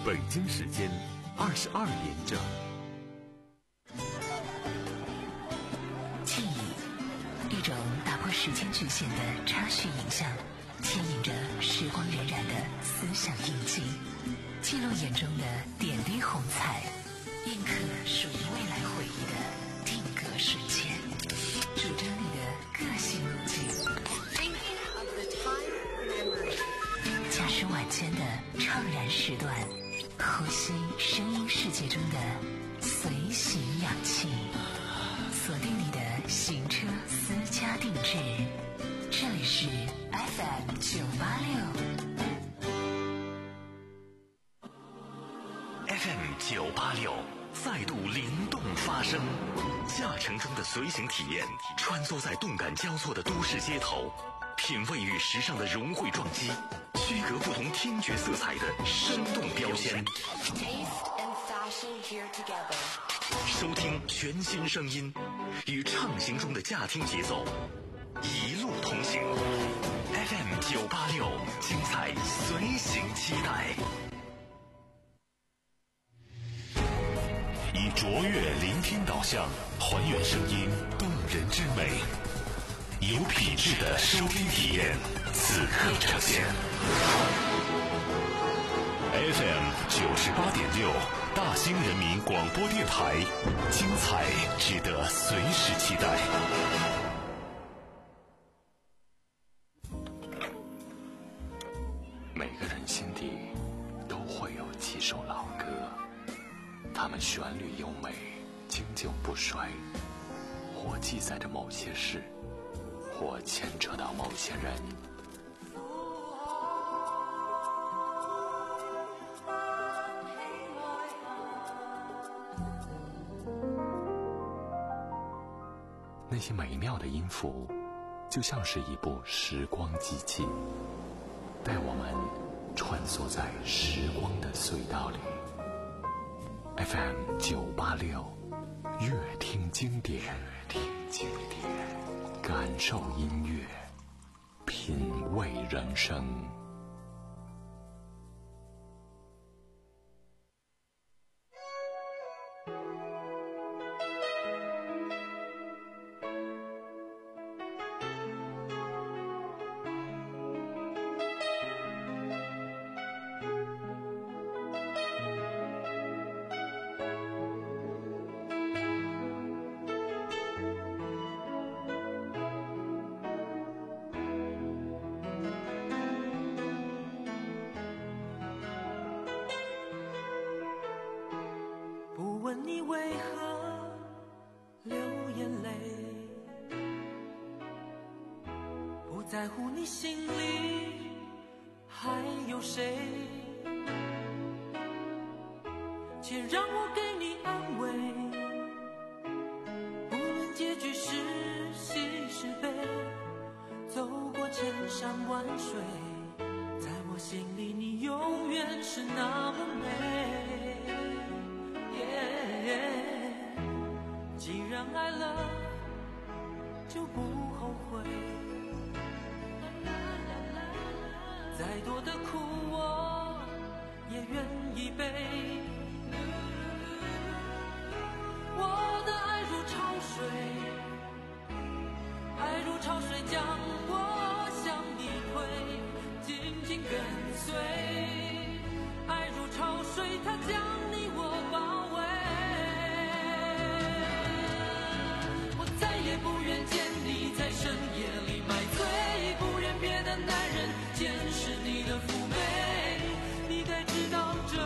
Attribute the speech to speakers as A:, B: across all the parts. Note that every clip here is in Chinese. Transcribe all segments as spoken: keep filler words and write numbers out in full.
A: 北京时间二十二点整。
B: 记忆，一种打破时间局限的插叙影像，牵引着时光荏苒的思想印记，记录眼中的点滴红彩，印刻属于未来回忆的定格瞬间，主张你的个性路径。驾驶晚间的怅然时段，呼吸声音世界中的随行氧气，锁定你的行车私家定制。这里是 F M 九八六
C: F M 九八六再度灵动发声，驾乘中的随行体验，穿梭在动感交错的都市街头，品味与时尚的融汇撞击，区隔不同听觉色彩的生动标签，收听全新声音，与畅行中的驾听节奏一路同行。 F M 九八六，精彩随行期待。
D: 以卓越聆听导向，还原声音动人之美，有品质的收听体验，此刻呈现。F M 九十八点六，大兴人民广播电台，精彩值得随时期待。
E: 每个人心底都会有几首老歌，它们旋律优美，经久不衰，或记载着某些事，或牵扯到某些人。那些美妙的音符，就像是一部时光机器，带我们穿梭在时光的隧道里。F M 九八六，乐听经典，乐听经典，感受音乐，品味人生。
F: 在乎你心里还有谁，且让我给你安慰，无论结局是喜是悲，走过千山万水，在我心里你永远是那么美、yeah, 既然爱了就不后悔，再多的苦我也愿意背，我的爱如潮水，爱如潮水将我向你推，紧紧跟随，爱如潮水它将你我包围，我再也不愿见你在深夜里买醉，不愿别的男人见识你的妩媚，你该知道这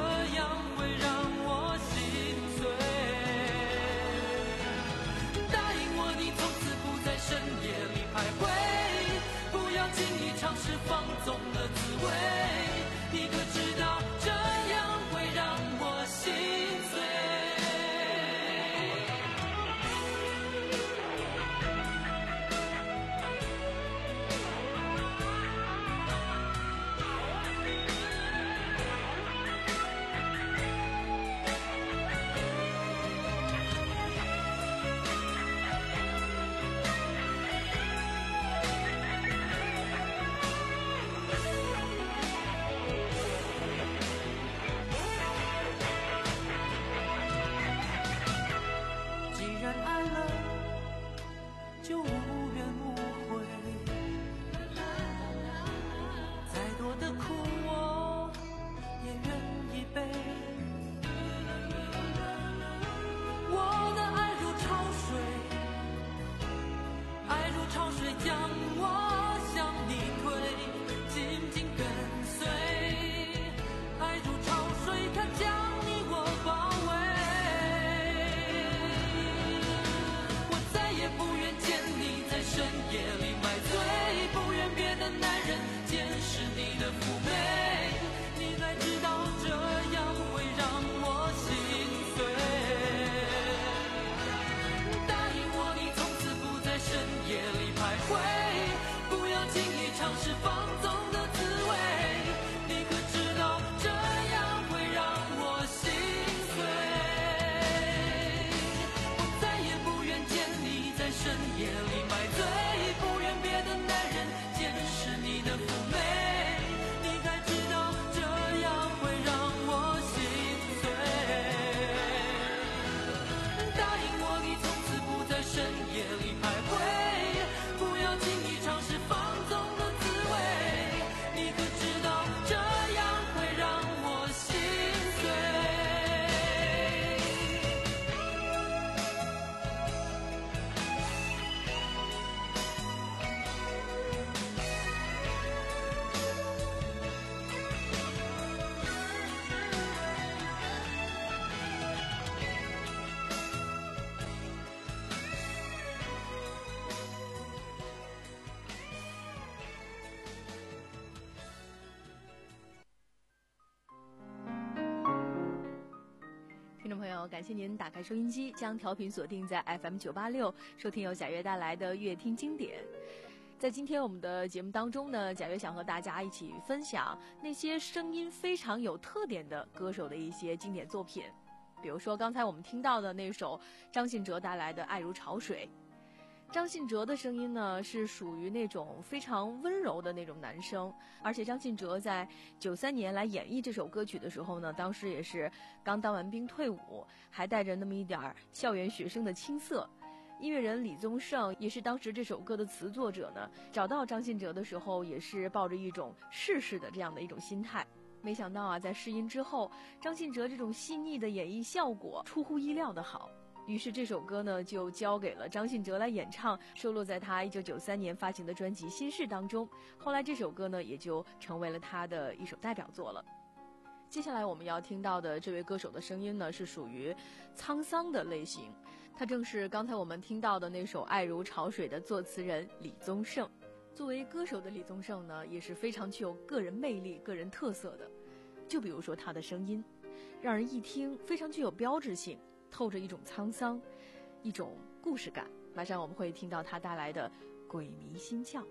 G: 感谢您打开收音机，将调频锁定在 F M 九八六，收听由贾悦带来的乐听经典。在今天我们的节目当中呢，贾悦想和大家一起分享那些声音非常有特点的歌手的一些经典作品。比如说刚才我们听到的那首张信哲带来的《爱如潮水》。张信哲的声音呢是属于那种非常温柔的那种男声，而且张信哲在九三年来演绎这首歌曲的时候呢，当时也是刚当完兵退伍，还带着那么一点校园学生的青涩。音乐人李宗盛也是当时这首歌的词作者呢，找到张信哲的时候也是抱着一种试试的这样的一种心态。没想到啊，在试音之后，张信哲这种细腻的演绎效果出乎意料的好。于是这首歌呢就交给了张信哲来演唱，收录在他一九九三年发行的专辑《心事》当中。后来这首歌呢也就成为了他的一首代表作了。接下来我们要听到的这位歌手的声音呢是属于沧桑的类型，他正是刚才我们听到的那首《爱如潮水》的作词人李宗盛。作为歌手的李宗盛呢也是非常具有个人魅力、个人特色的。就比如说他的声音，让人一听非常具有标志性，透着一种沧桑，一种故事感。马上我们会听到他带来的《鬼迷心窍》。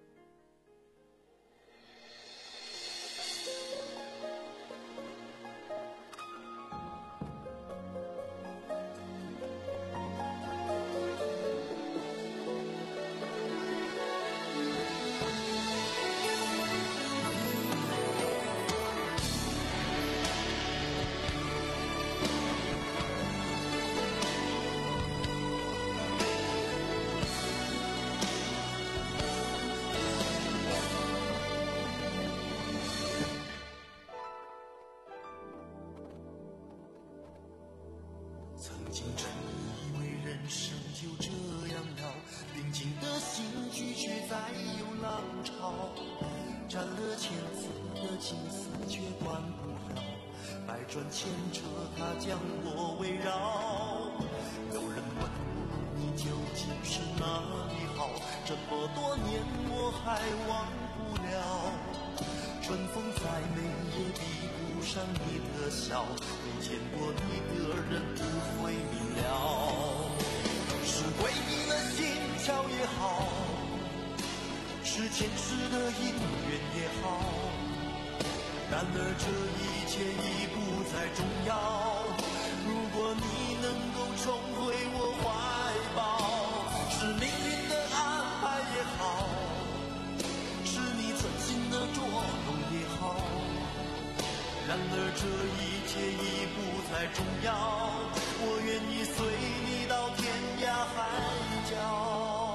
H: 斩了千次的情丝却断不了，百转千折它将我围绕。有人问我你究竟是哪里好，这么多年我还忘不了。春风再美也比不上你的笑，没见过你的人不会明了。是鬼迷了心窍也好，是前世的因缘也好，然而这一切已不再重要。如果你能够重回我怀抱，是命运的安排也好，是你存心的捉弄也好，然而这一切已不再重要。我愿意随你到天涯海角。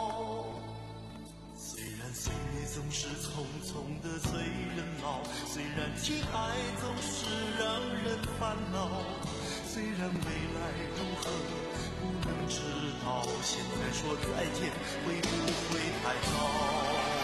H: 岁月总是匆匆的催人老，虽然情爱总是让人烦恼，虽然未来如何不能知道，现在说再见会不会太早？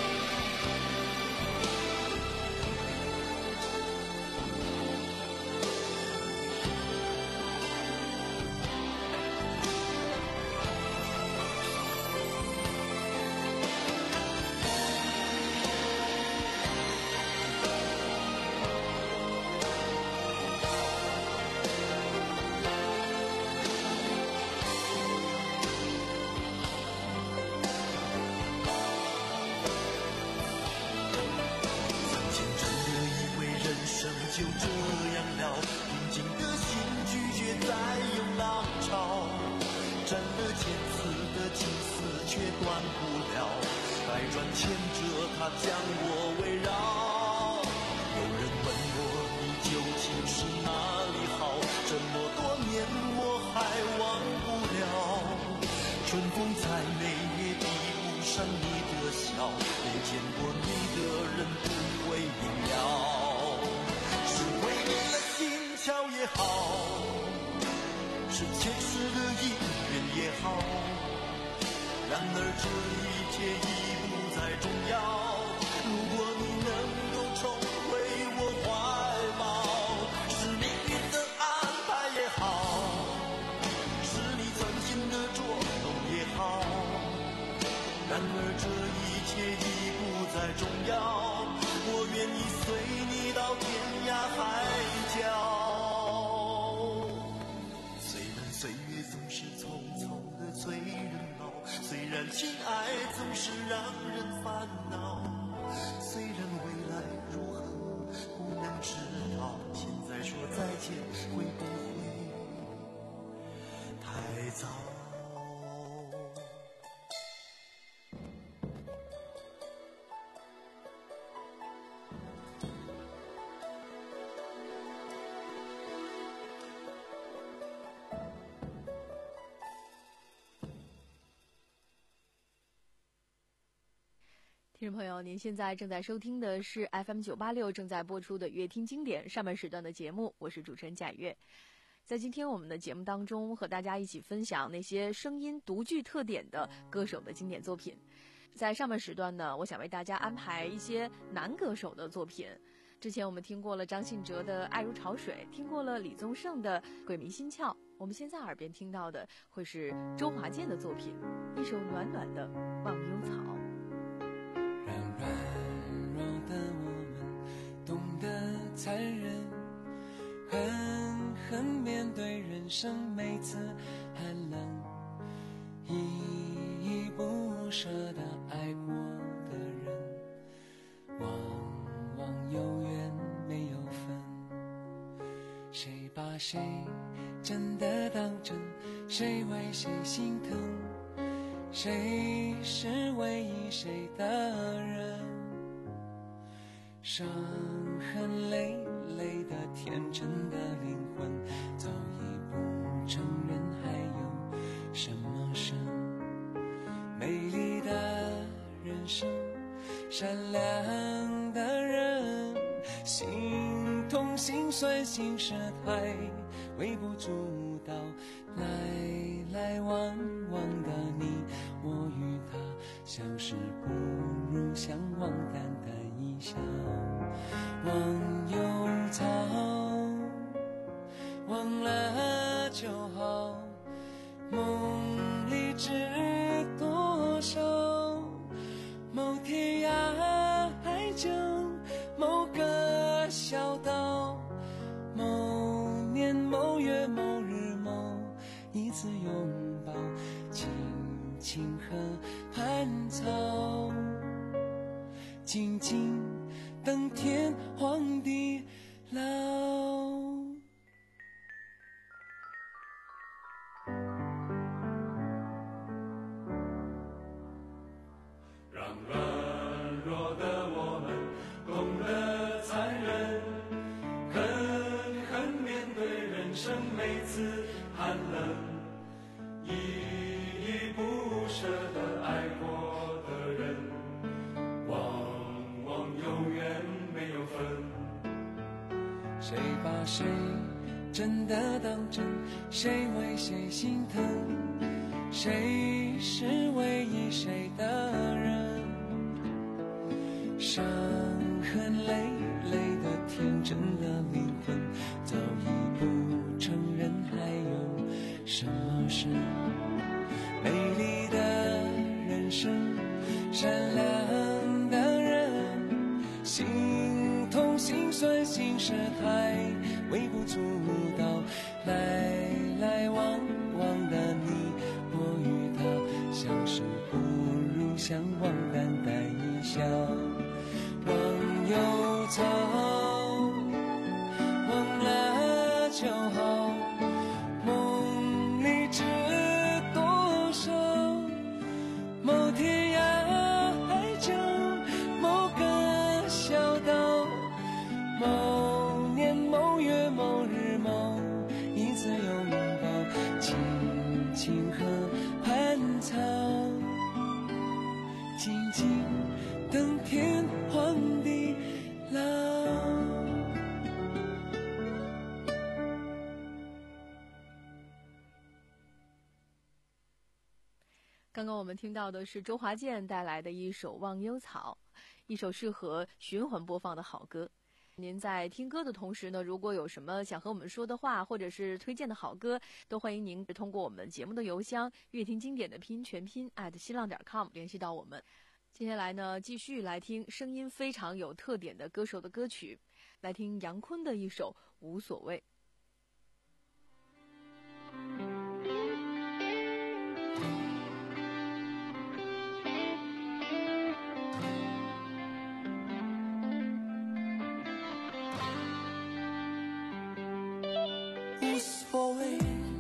H: 就这样了，平静的心拒绝再有浪潮，斩了千次的情丝却断不了，百转千折它将我围绕。有人问我你究竟是哪里好，这么多年我还忘不了。春风再美也比不上你的笑，没见过你的人不会明了。巧也好，是前世的因缘也好，然而这一切已不再重要。如果你能够重回我怀抱，是命运的安排也好，是你存心的捉弄也好，然而这一切已不再重要。我愿意随你到天涯海角。 情爱总是让人烦恼，虽然未来如何不能知道，现在说再见会不会太早？
G: 听众朋友，您现在正在收听的是 F M 九八六正在播出的乐听经典上半时段的节目，我是主持人贾月。在今天我们的节目当中，和大家一起分享那些声音独具特点的歌手的经典作品。在上半时段呢，我想为大家安排一些男歌手的作品。之前我们听过了张信哲的《爱如潮水》，听过了李宗盛的《鬼迷心窍》，我们现在耳边听到的会是周华健的作品，一首暖暖的《忘忧草》。
F: 让软弱的我们懂得残忍，狠狠面对人生每次寒冷，依依不舍地爱过的人，往往有缘没有分。谁把谁真的当真，谁为谁心疼，谁是唯一谁的人，伤痕累累的天真的灵魂，早已不承认还有什么生。美丽的人生，善良的人，心痛心酸心事太微不足道，来来往往的你我与他，相识不如相忘，淡淡一笑。忘忧草，忘了就好，梦里知多少，某天涯海角，某个小岛，某年某月某日某一次拥抱，青青河畔草，静静等天荒地老。
I: 让软弱的我们懂得残忍，狠狠面对人生每次寒冷，依依不舍地爱过的人，往往有缘没有分。
F: 谁把谁真的当真，谁为谁心疼，谁是唯一谁的人，伤痕累累的天真的灵魂，早已不承认还有什么事。美丽的人生，善良的人，心痛心酸心事太微不足道，来来往往的你我与他，相识不如相忘，淡淡一笑。忘忧草，忘了就好，梦里知多少，某天涯海角，某个小岛，某年某月某日某一次拥抱，青青河畔草，静静等天荒地老。
G: 刚刚我们听到的是周华健带来的一首《忘忧草》，一首适合循环播放的好歌。您在听歌的同时呢，如果有什么想和我们说的话，或者是推荐的好歌，都欢迎您通过我们节目的邮箱乐听经典的拼音全拼 at 新浪点 com 联系到我们。接下来呢，继续来听声音非常有特点的歌手的歌曲，来听杨坤的一首《无所谓》。
H: 无所谓，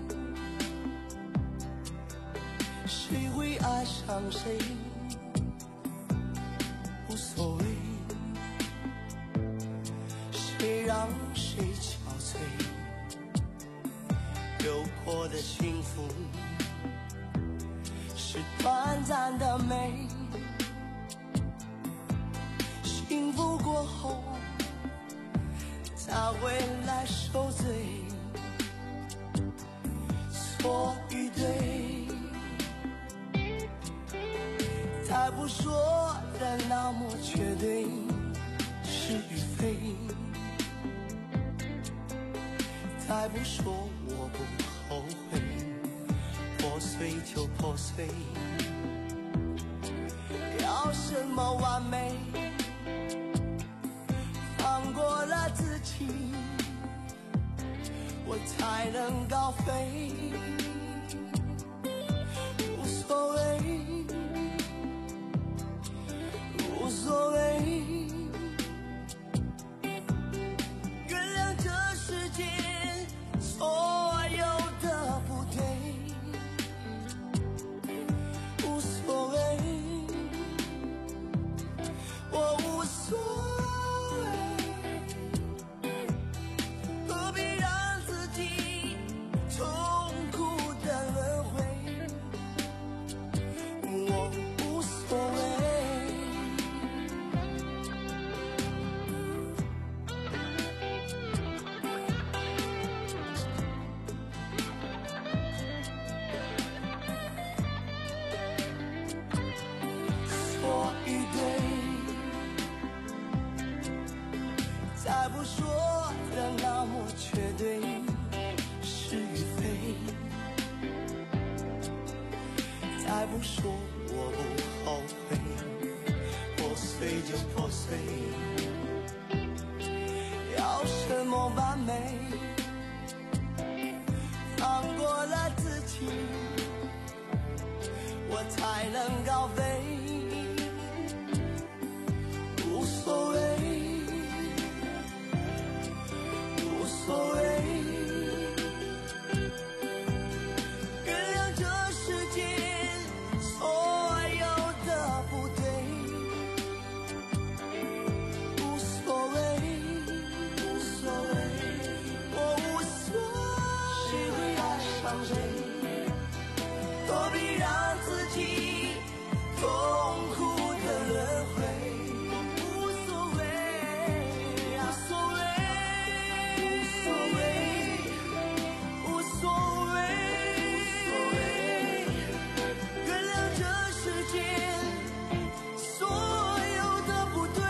H: 谁会爱上谁，无所谓，谁让谁憔悴，有过的幸福是短暂的美，幸福过后才会来受罪，错与对，再不说的那么绝对，是与非，再不说我不后悔，破碎就破碎，要什么完美，放过了自己，我才能高飞，无所谓，无所谓，原谅这世界所有的不对，无所谓，我无所谓，何必让自己痛苦的轮回，我无所谓。错与对，再不说的那么绝对，是与非，再不说我不后悔，破碎就破碎，要什么完美，放过了自己，我才能高飞，无所谓，无所谓，原谅这世界所有的不对，无所谓，无所谓，我无所谓，谁会爱上谁，何必让自己痛苦的轮回，无所谓，无所谓，无所谓，无所谓，原谅这世界所有的不对，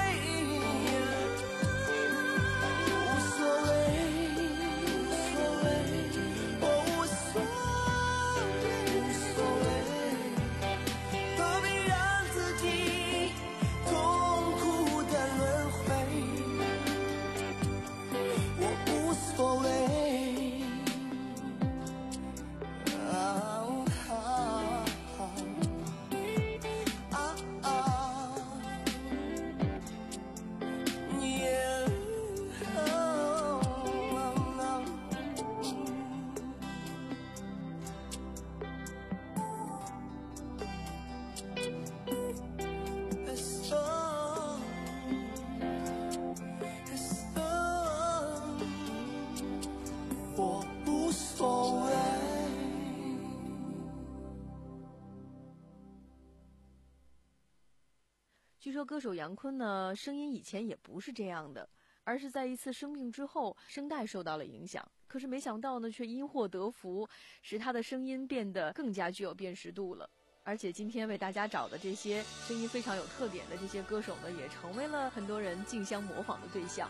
H: 无所谓，无所谓，我无所谓，无所谓，何必让自己痛苦的轮回，我无所谓。啊啊啊啊耶It's on, it's on， 我无所谓。
G: 据说歌手杨坤呢，声音以前也不是这样的，而是在一次生病之后，声带受到了影响。可是没想到呢，却因祸得福，使他的声音变得更加具有辨识度了。而且今天为大家找的这些声音非常有特点的这些歌手呢，也成为了很多人竞相模仿的对象。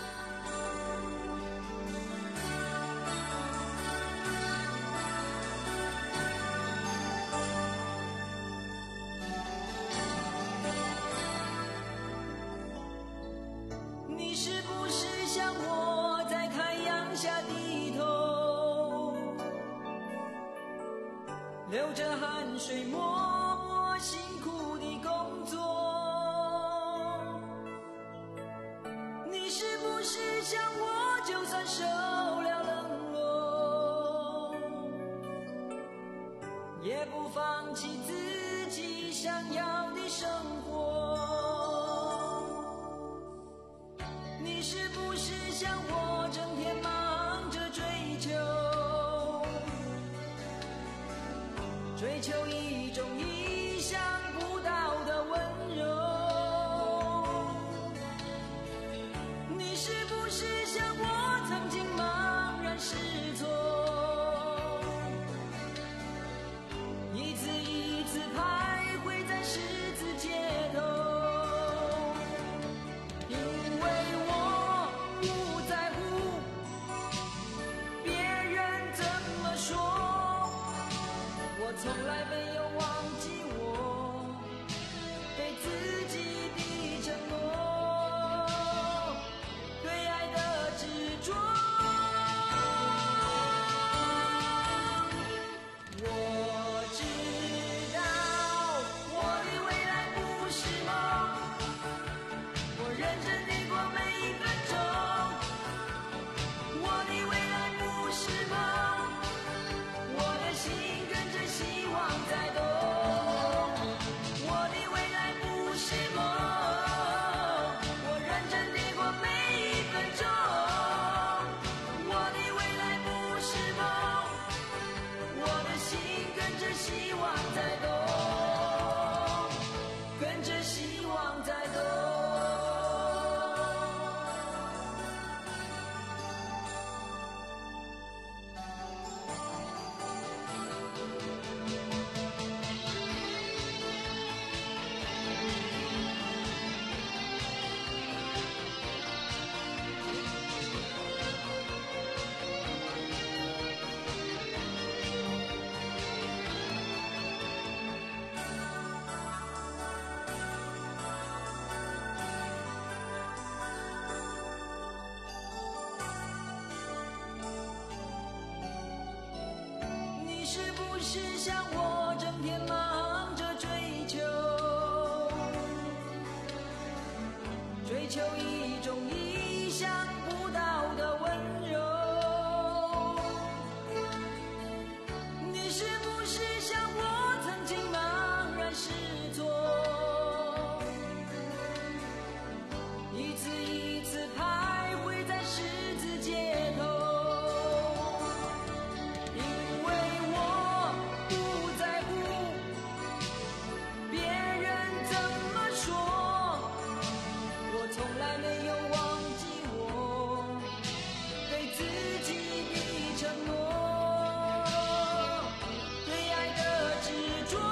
J: 你是不是像我在太阳下低头，流着汗水默默辛苦地工作？你是不是像我就算受了冷落， 也不放弃自己想要的生活。你是不是像我整天忙着追求，追求一种意想不到的温柔？你是不是像我曾经茫然失措，一次一次徘徊在十字街头？因为我不在乎别人怎么说，我从来没有忘记我对自己的承诺，对爱的执着。我知道我的未来不是梦，我认真地过每一分钟。我的未来不是梦，我的心跟着希望在动。我的未来不是梦，我认真地过每一分钟。我的未来不是梦，我的心跟着希望在动，跟着希望在动。你是不是像我整天忙着追求，追求一种意想不到的温柔？你是不是像我曾经茫然失措，一次一次徘徊在十字街头？因为我不在乎别人怎么说，我从来没有忘记我对自己的承诺，对爱的执着。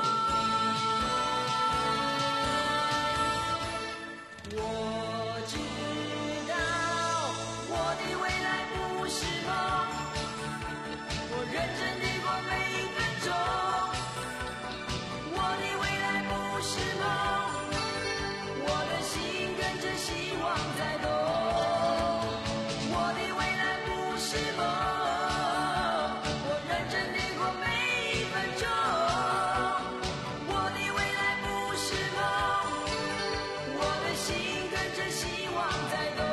J: 我知道我的未来不是梦，我认真地过每一分钟。我的未来不是梦，我的心跟着希望在动。我的未来不是梦，我认真地过每一分钟。我的未来不是梦，我的心跟着希望在动，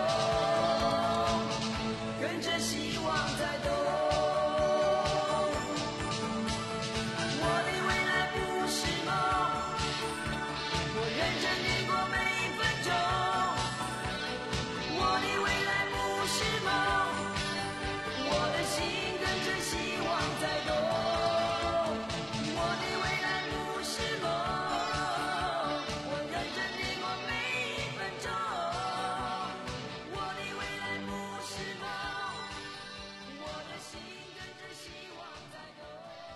J: 跟着希望在动。我的未来不是梦，我认真地过每一分钟。我的未来不是梦，我的心跟着希望在动。我的未来不是梦，我认真地过每一分钟。我的未来不是梦，我的心跟着希望在动。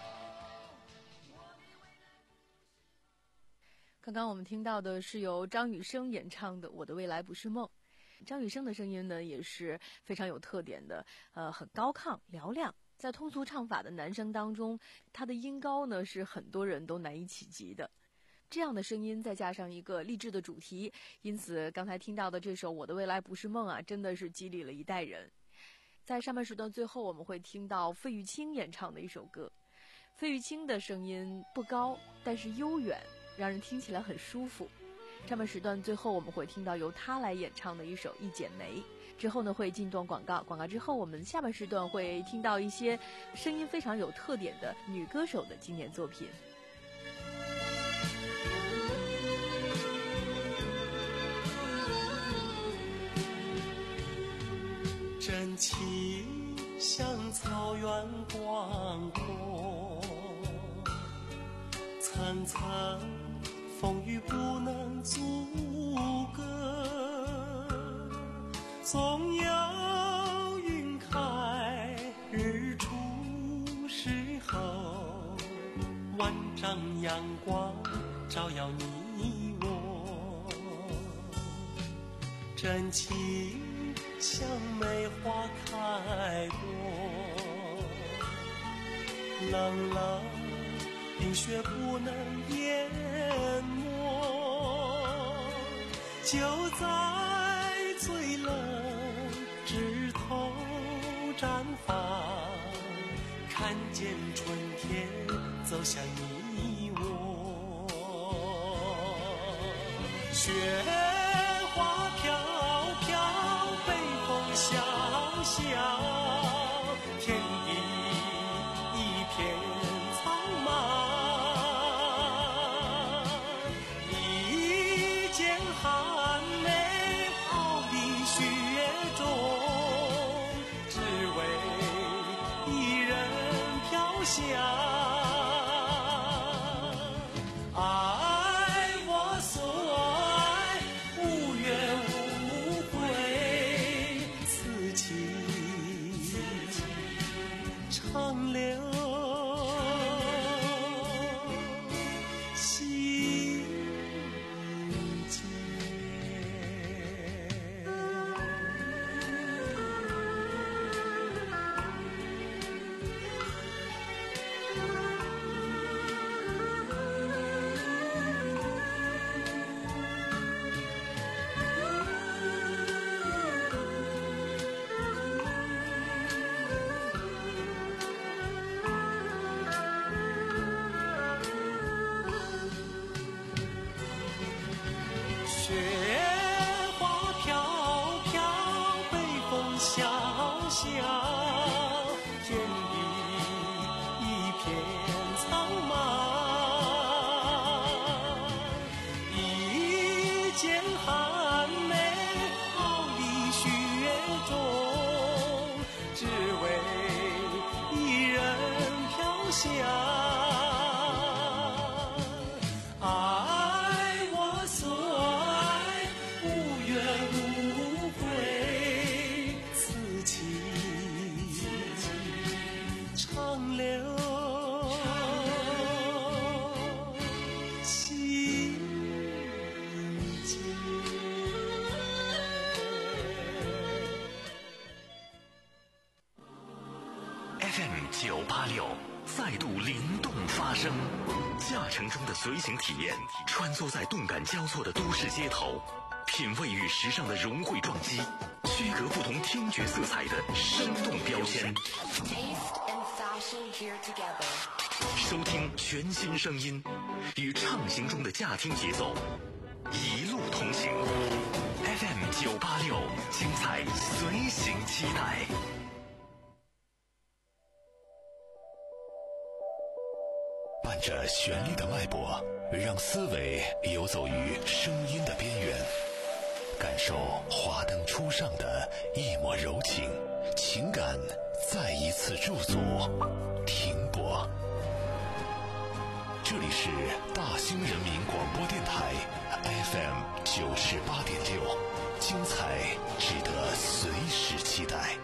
G: 刚刚我们听到的是由张雨生演唱的《我的未来不是梦》。张雨生的声音呢也是非常有特点的，呃，很高亢嘹亮。在通俗唱法的男声当中，他的音高呢是很多人都难以企及的。这样的声音再加上一个励志的主题，因此刚才听到的这首《我的未来不是梦》啊，真的是激励了一代人。在上半时段最后，我们会听到费玉清演唱的一首歌。费玉清的声音不高，但是悠远，让人听起来很舒服。上半时段最后我们会听到由他来演唱的一首《一剪梅》， 之后呢会进段广告，广告之后我们下半时段会听到一些声音非常有特点的女歌手的经典作品。
H: 真情像草原广阔，层层风雨不能阻隔，总有云开日出时候，万丈阳光照耀你我，真情像梅花开过，冷冷冰雪不能淹没，就在最冷枝头绽放，看见春天走向你我，雪花飘飘，北风萧萧，天地一片苍茫，一剪寒梅傲立雪中，只为一人飘香。爱我所爱，无怨无悔，此情长留心间。雪花飘飘，北风萧萧，天地一片苍茫，一剪寒梅傲立雪中，只为一人飘香。爱我所爱，无怨无悔，此情长留心间。
C: F M 九八六再度灵动发声，驾乘中的随行体验，穿梭在动感交错的都市街头，品味与时尚的融汇撞击，区隔不同听觉色彩的生动标签。收听全新声音，与畅行中的驾听节奏，一路同行。F M 九八六，精彩随行期待。
D: 伴着旋律的脉搏，让思维游走于声音的边缘，感受华灯初上的一抹柔情，情感再一次驻足停泊。这里是大兴人民广播电台 F M 九十八点六，精彩值得随时期待。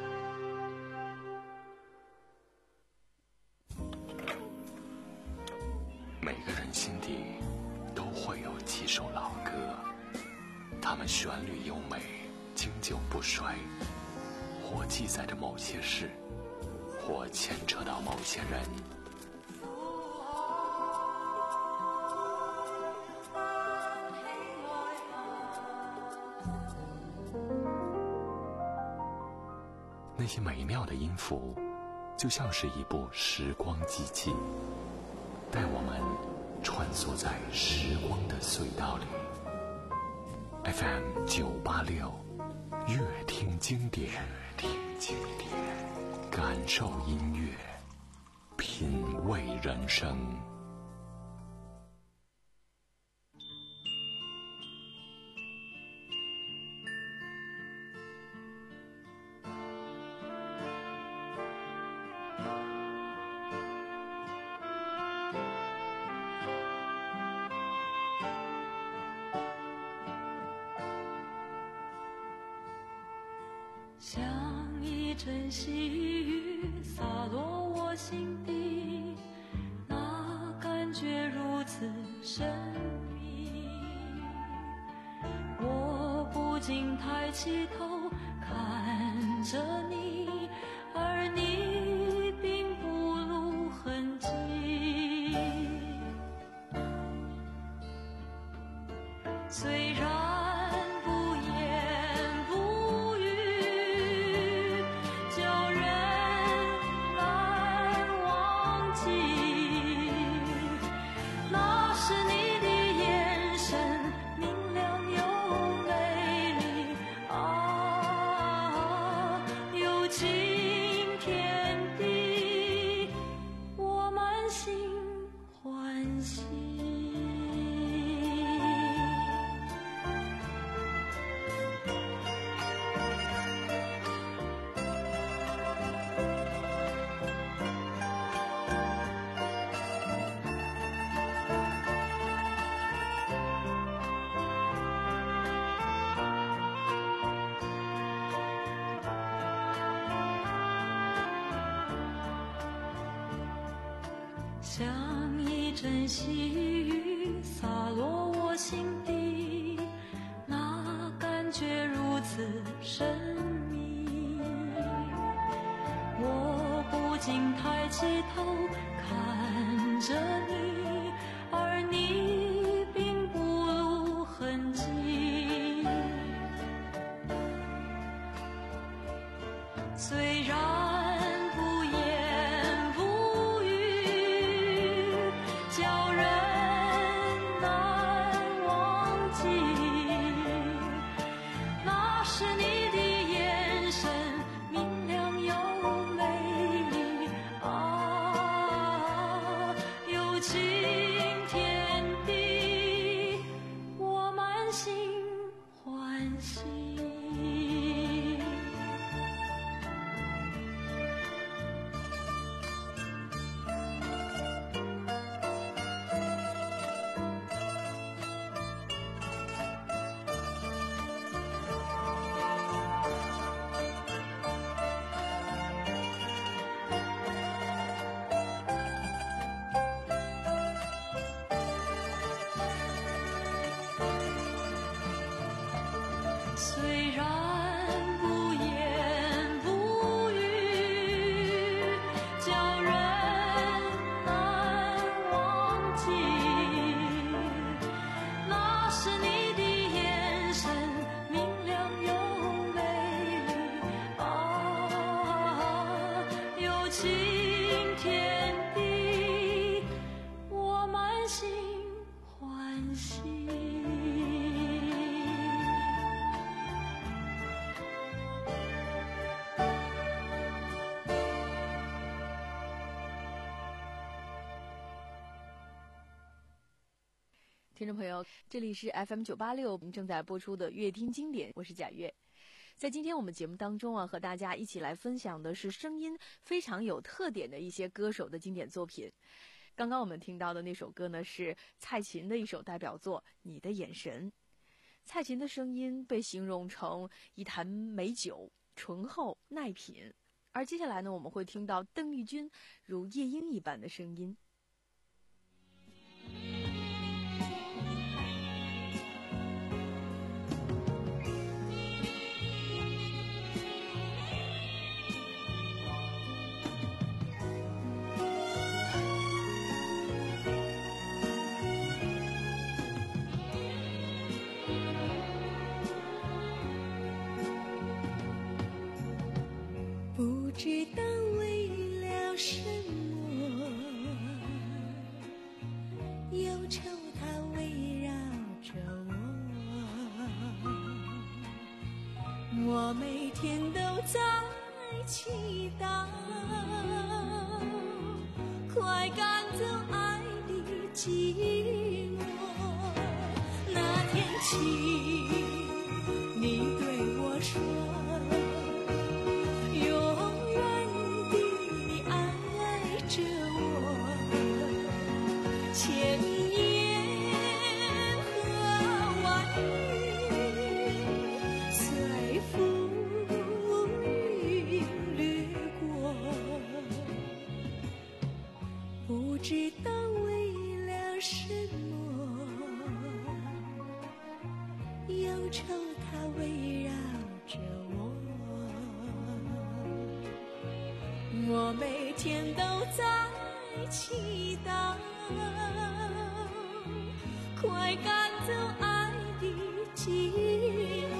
E: 每个人心底都会有几首老歌，它们旋律优美，经久不衰，或记载着某些事，或牵扯到某些人。那些美妙的音符，就像是一部时光机器，带我们穿梭在时光的隧道里。F M 九八六， 乐听经典，听经典，感受音乐，品味人生。
K: 像一阵细雨洒落我心底，那感觉如此神秘。我不禁抬起头看着你，而你并不露痕迹。虽然像一阵细雨洒落我心底，那感觉如此神秘。我不禁抬起头看着你，而你并不露痕迹。虽然虽然不言不语，叫人难忘记，那是你的眼神明亮又美丽啊，有情天地，我满心欢喜。
G: 听众朋友，这里是 F M 九八六正在播出的乐听经典，我是贾月。在今天我们节目当中啊，和大家一起来分享的是声音非常有特点的一些歌手的经典作品。刚刚我们听到的那首歌呢，是蔡琴的一首代表作《你的眼神》。蔡琴的声音被形容成一坛美酒，醇厚耐品。而接下来呢，我们会听到邓丽君如夜莺一般的声音。
L: 不知道为了什么，忧愁它围绕着我，我天都在祈祷，快赶走爱的寂寞。那天起，你对我说，永远地你爱着我，千言和万语随风云掠过，不知道为了什么，忧愁它围绕着我，我每天都在祈祷，快赶走爱的寂寞。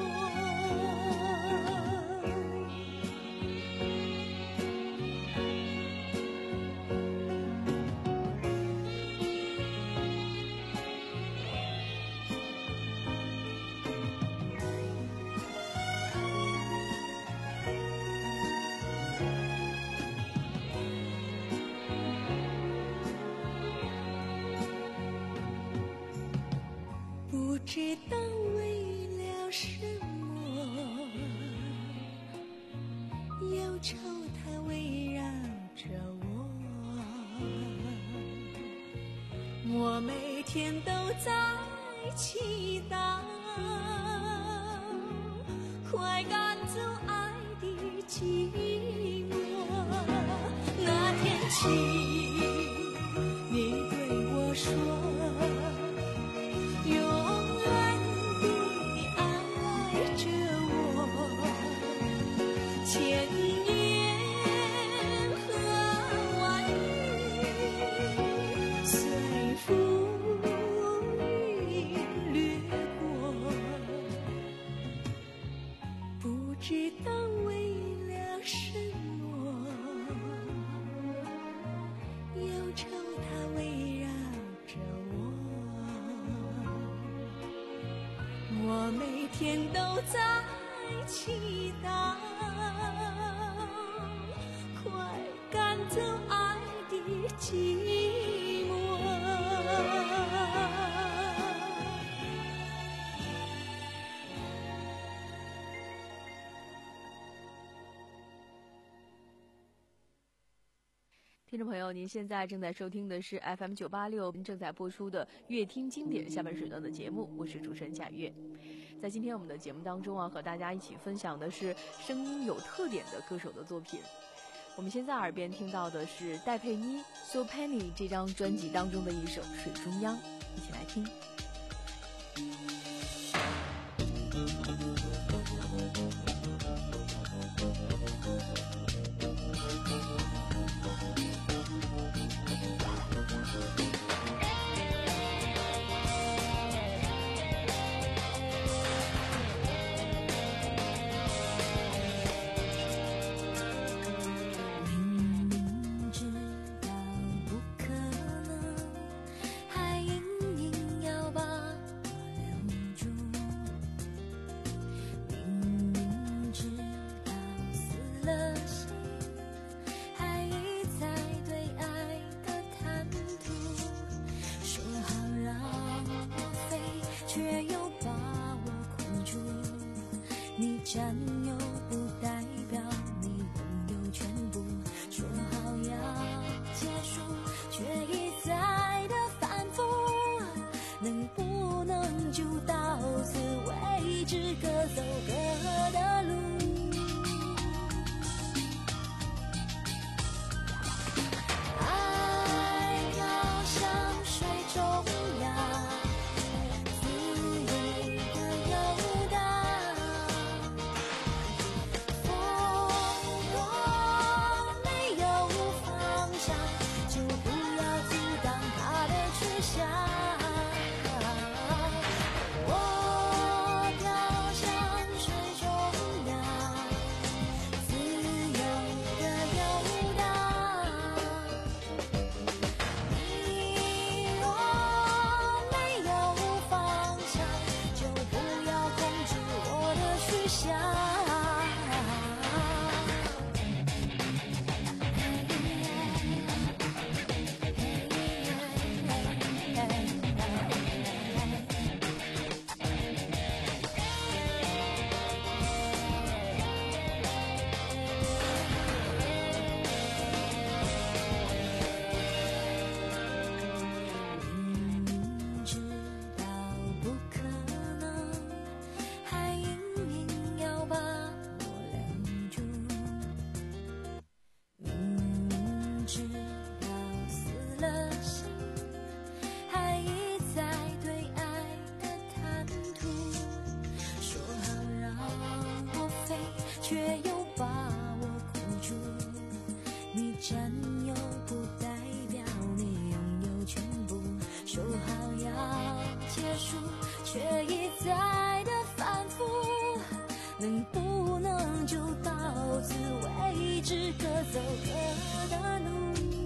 L: 不知道为了什么，忧愁它围绕着我，我每天都在祈祷，快赶走爱的寂寞。那天起，你对我说，永远地你爱着我，千言和万语随风云掠过，不知道为了什么，忧愁它围绕着我，我每天都在祈祷，快赶走爱的寂寞。
G: 听众朋友，您现在正在收听的是 F M 九八六正在播出的《乐听经典》下半时段的节目，我是主持人贾月。在今天我们的节目当中啊，和大家一起分享的是声音有特点的歌手的作品。我们现在耳边听到的是戴佩妮《So Penny》这张专辑当中的一首《水中央》，一起来听。
K: 占有不代表你拥有全部，说好要结束，却一再的反复，能不能就到此为止，各走各的路。爱飘向水中央，自由的游荡， 占有不代表你拥有全部，说好要结束，却一再的反复，能不能就到此为止，各走各的路。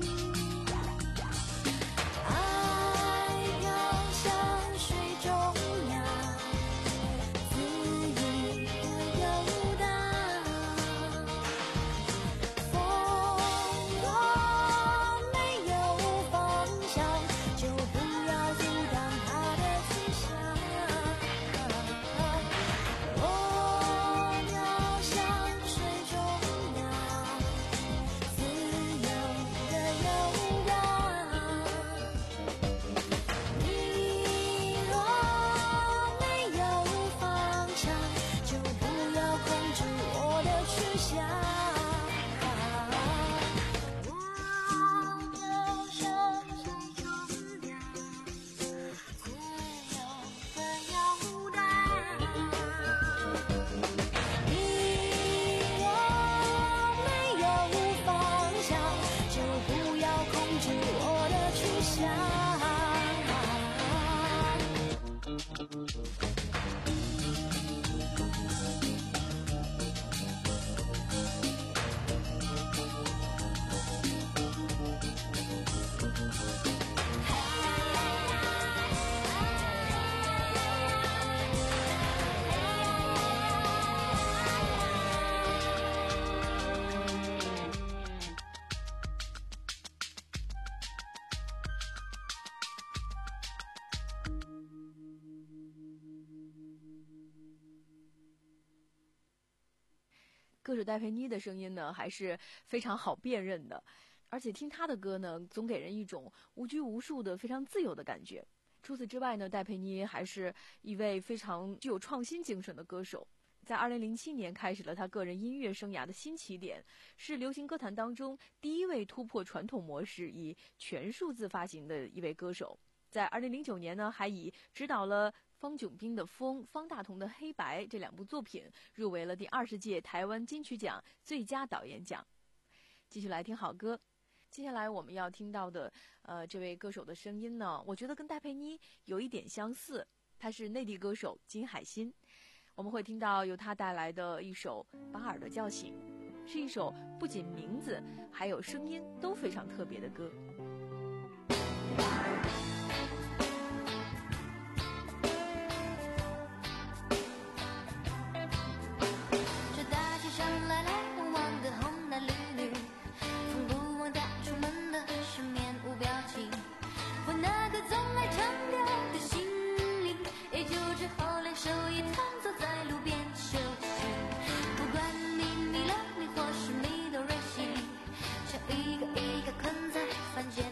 G: 歌手戴佩妮的声音呢，还是非常好辨认的，而且听她的歌呢，总给人一种无拘无束的非常自由的感觉。除此之外呢，戴佩妮还是一位非常具有创新精神的歌手。在二零零七年开始了他个人音乐生涯的新起点，是流行歌坛当中第一位突破传统模式以全数字发行的一位歌手。在二零零九年呢，还以指导了方炯斌的《风》、方大同的《黑白》这两部作品，入围了第二十届台湾金曲奖最佳导演奖。继续来听好歌。接下来我们要听到的，呃，这位歌手的声音呢，我觉得跟戴佩妮有一点相似，他是内地歌手金海心。我们会听到由他带来的一首《把耳朵叫醒》，是一首不仅名字还有声音都非常特别的歌。
M: 这大街上来来往往的红男绿女，从不忘带出门的是面无表情，我那个总爱强调的心灵，也就只好连手也躺坐在路边休息。不管你迷了迷或是迷得任性，像一个一个困在凡间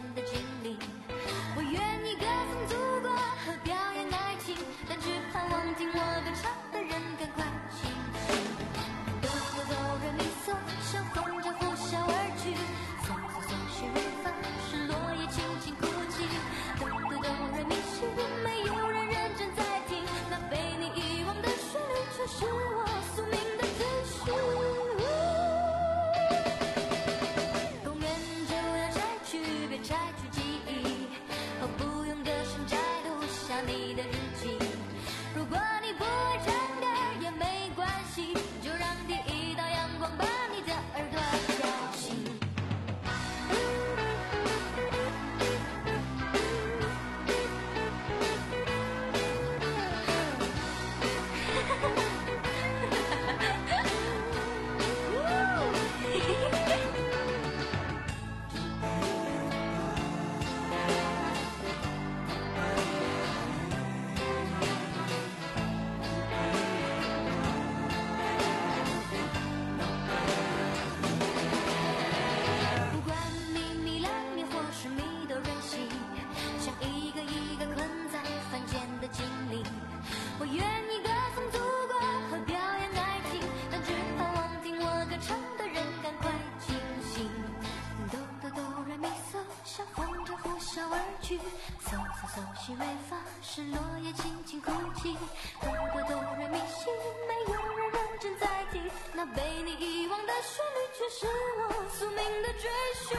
M: 曲，嗦嗦嗦西瑞发，是落叶轻轻哭泣，哆哆哆瑞咪西，没有人认真在听，那被你遗忘的旋律，却是我宿命的追寻。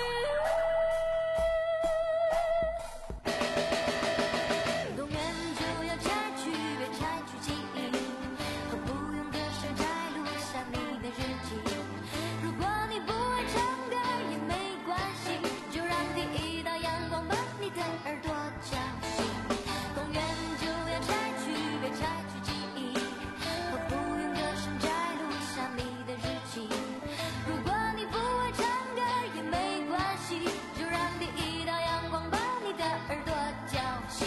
M: 公园就要拆去，别拆去记忆，何不用歌声摘录下你的日记？如果你不爱唱歌也没关系，就让第一道阳光把你的耳朵叫醒。公园就要拆去，别拆去记忆，何不用歌声摘录下你的日记？如果你不爱唱歌也没关系，就让第一道阳光把你的耳朵叫醒。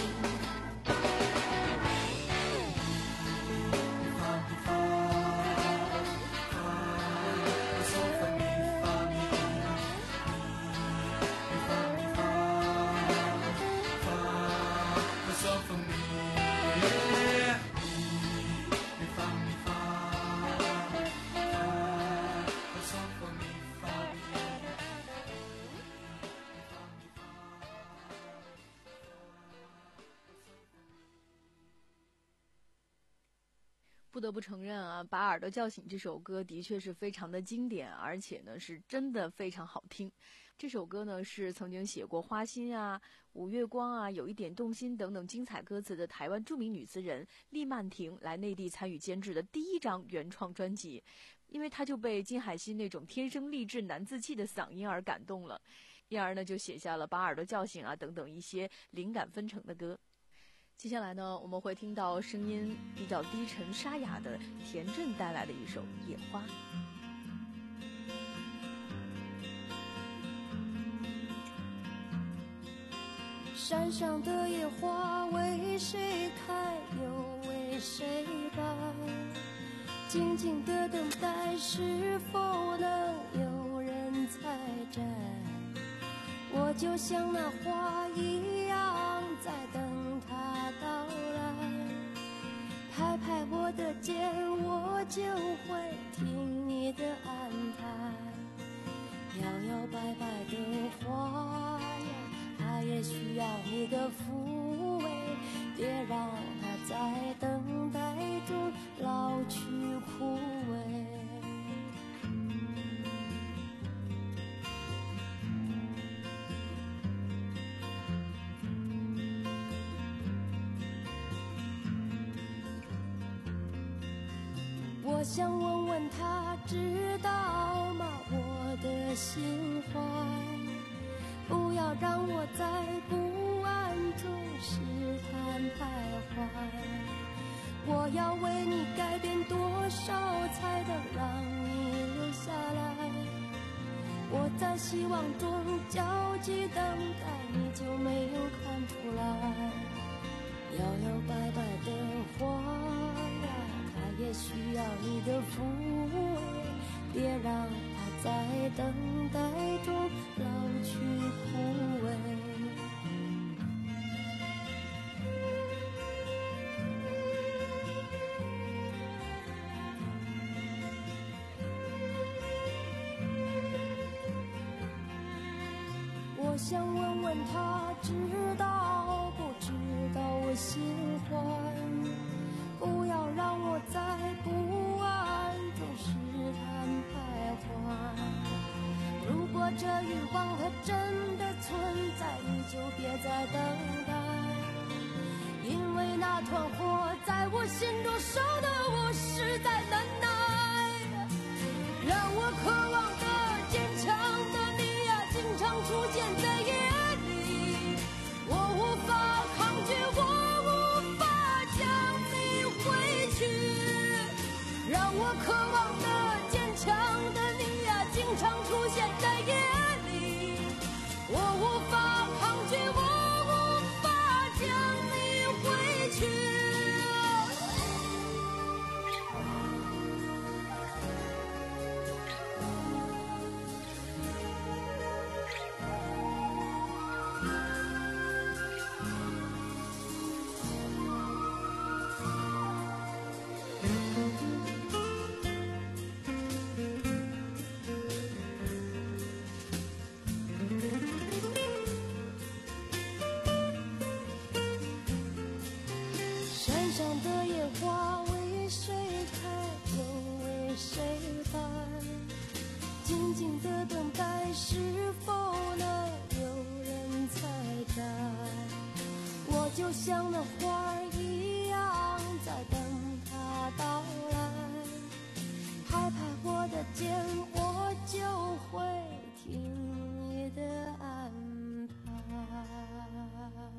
G: 不得不承认啊，把耳朵叫醒这首歌的确是非常的经典，而且呢是真的非常好听。这首歌呢是曾经写过花心啊、五月光啊、有一点动心等等精彩歌词的台湾著名女词人厉曼婷来内地参与监制的第一张原创专辑，因为她就被金海心那种天生丽质难自弃的嗓音而感动了，因而呢就写下了把耳朵叫醒啊等等一些灵感纷呈的歌。接下来呢，我们会听到声音比较低沉沙哑的田震带来的一首《野花》。
K: 山上的野花为谁开又为谁败？静静的等待，是否能有人采摘？我就像那花一样在等它到来，拍拍我的肩，我就会听你的安排。摇摇摆摆的花呀，它也需要你的抚慰，别让它在等待中老去枯萎。我想问问他知道吗我的心怀，不要让我在不安中试探徘徊。我要为你改变多少才能让你留下来？我在希望中焦急等待，你就没有看出来？摇摇摆摆的花呀，它也需要你的抚慰，别让它在等待中老去枯萎。我想问问他知道不知道我心怀，不要让我在不安中试探徘徊。如果这欲望它真的存在，你就别再等待，因为那团火在我心中烧得我实在难耐。让我渴望的坚强的你呀，经常出现在夜里，我无法抗拒，我无法将你挥去。让我渴望的坚强的你呀，经常出现在夜里，我无法抗拒，我无法将你挥去。 像那花儿一样在等他到来。拍拍我的肩，我就会听你的安排。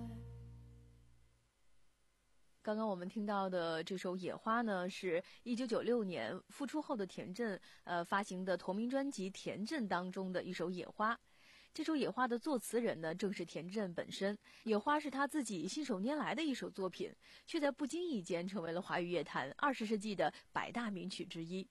G: 刚刚我们听到的这首《野花》呢，是一九九六年复出后的田震呃发行的同名专辑《田震》当中的一首《野花》。这首《野花》的作词人呢，正是田震本身。《野花》是他自己信手拈来的一首作品，却在不经意间成为了华语乐坛二十世纪的百大名曲之一。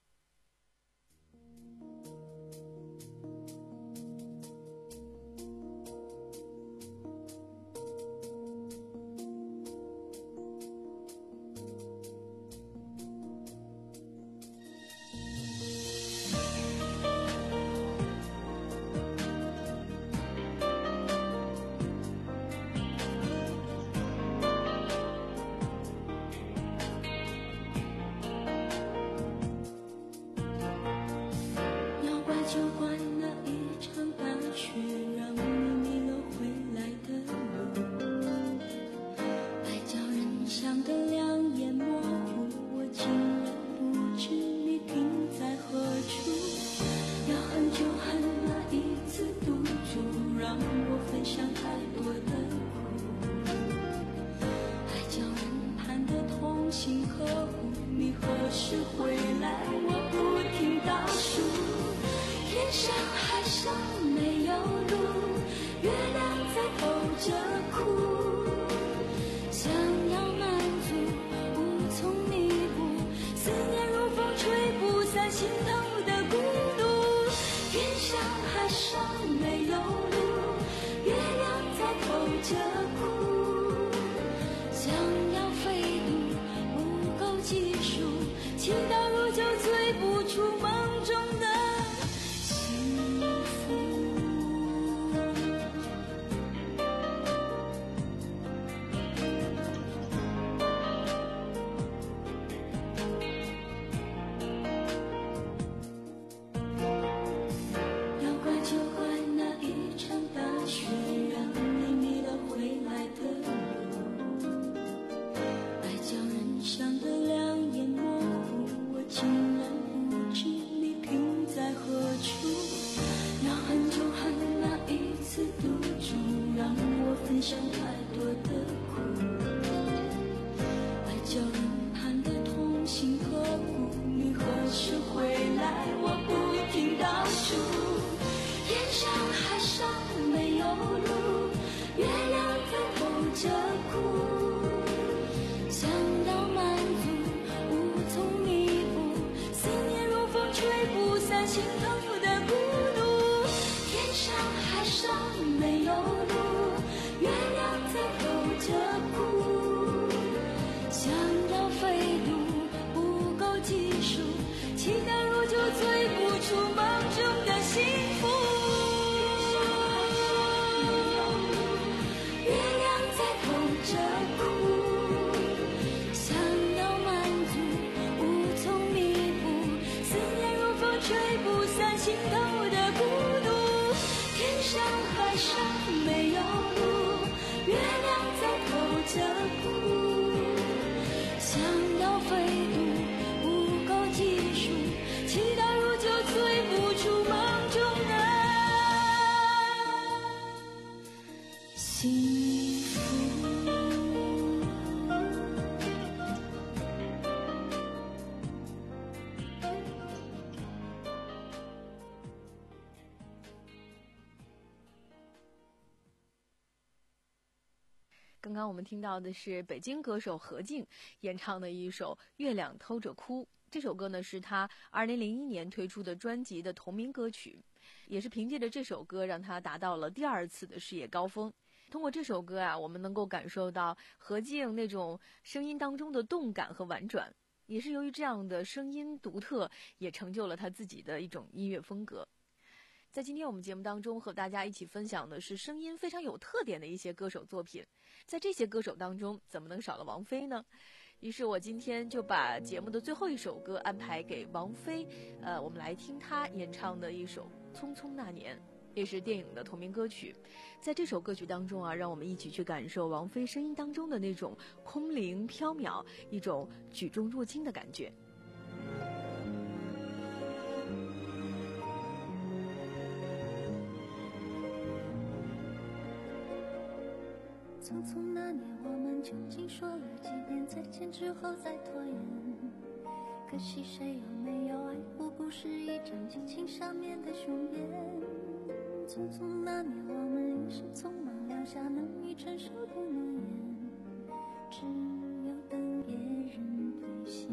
L: 就怪那一场大雪，让你迷了回来的路。爱叫人想得两眼模糊，我竟然不知你停在何处。要恨就恨那一次赌注，让我分享太多的苦。爱叫人盼得同心合乎，你何时回来？我不停倒数。天上海上没有路，月亮在偷着哭，想要满足无从弥补，思念如风吹不散心头的孤独。天上海上没有路，月亮在偷着哭，想要飞渡不够技术，祈祷如酒醉不出梦中的分享太多的苦，爱叫人盼得同心合乎，你何时回来？我不停倒数，天上海上没有路，月亮在偷着哭，想要满足无从弥补，思念如风吹不散心头的孤独。天上海上没有路，月亮在偷着哭，想要飞渡不够技术，期待如酒醉不出梦中的幸福。月亮在偷着哭，想要满足无从弥补，思念如风吹不散心头的孤独。天上海上没有路，月亮在偷着哭，想要飞渡不够技术，祈祷如酒醉不出梦中的幸福。
G: 刚刚我们听到的是北京歌手何静演唱的一首《月亮偷着哭》。这首歌呢是他二零零一年推出的专辑的同名歌曲，也是凭借着这首歌让他达到了第二次的事业高峰。通过这首歌啊，我们能够感受到何静那种声音当中的动感和婉转，也是由于这样的声音独特，也成就了他自己的一种音乐风格。在今天我们节目当中和大家一起分享的是声音非常有特点的一些歌手作品，在这些歌手当中怎么能少了王菲呢？于是我今天就把节目的最后一首歌安排给王菲，呃，我们来听她演唱的一首《匆匆那年》。 也是电影的同名歌曲。在这首歌曲当中啊，让我们一起去感受王菲声音当中的那种空灵飘渺，一种举重若轻的感觉。
K: 匆匆那年，我们究竟说了几遍再见之后再拖延？可惜谁有没有爱过，不是一张激情上面的雄辩。匆匆那年，我们一时匆忙撂下难以承受的诺言，只有等别人兑现。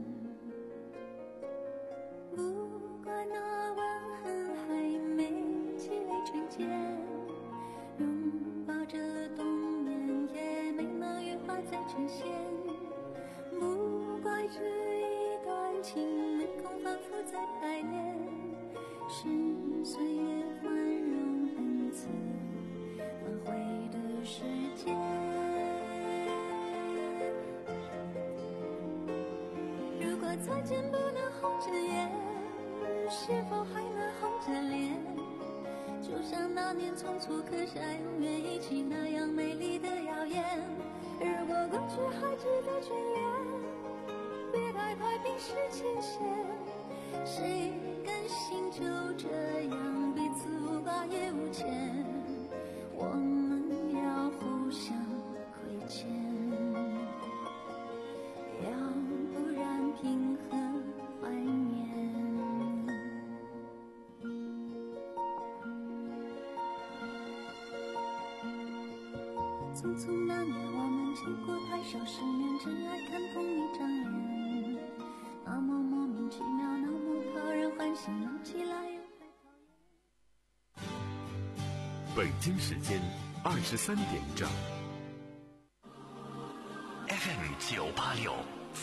K: 不怪那吻痕还没积累成茧，拥抱着冬眠也没能羽化再成仙。不怪这一段情没空反复再排练，是岁月宽容恩赐挽回的时间。如果再见不能红着眼，是否还能红着脸？就像那年匆促刻下永远一起那样美丽的谣言。如果过去还值得眷恋，别太快冰释前嫌。谁甘心就这样彼此无挂也无牵？我们要互相亏欠，要不然凭何怀念？匆匆那年，我们见过太少世面，真爱看同一张脸，那么莫名其妙，那么讨人欢喜，闹起来又太讨厌。
A: 北京时间二十三点整。
C: F M 九八六。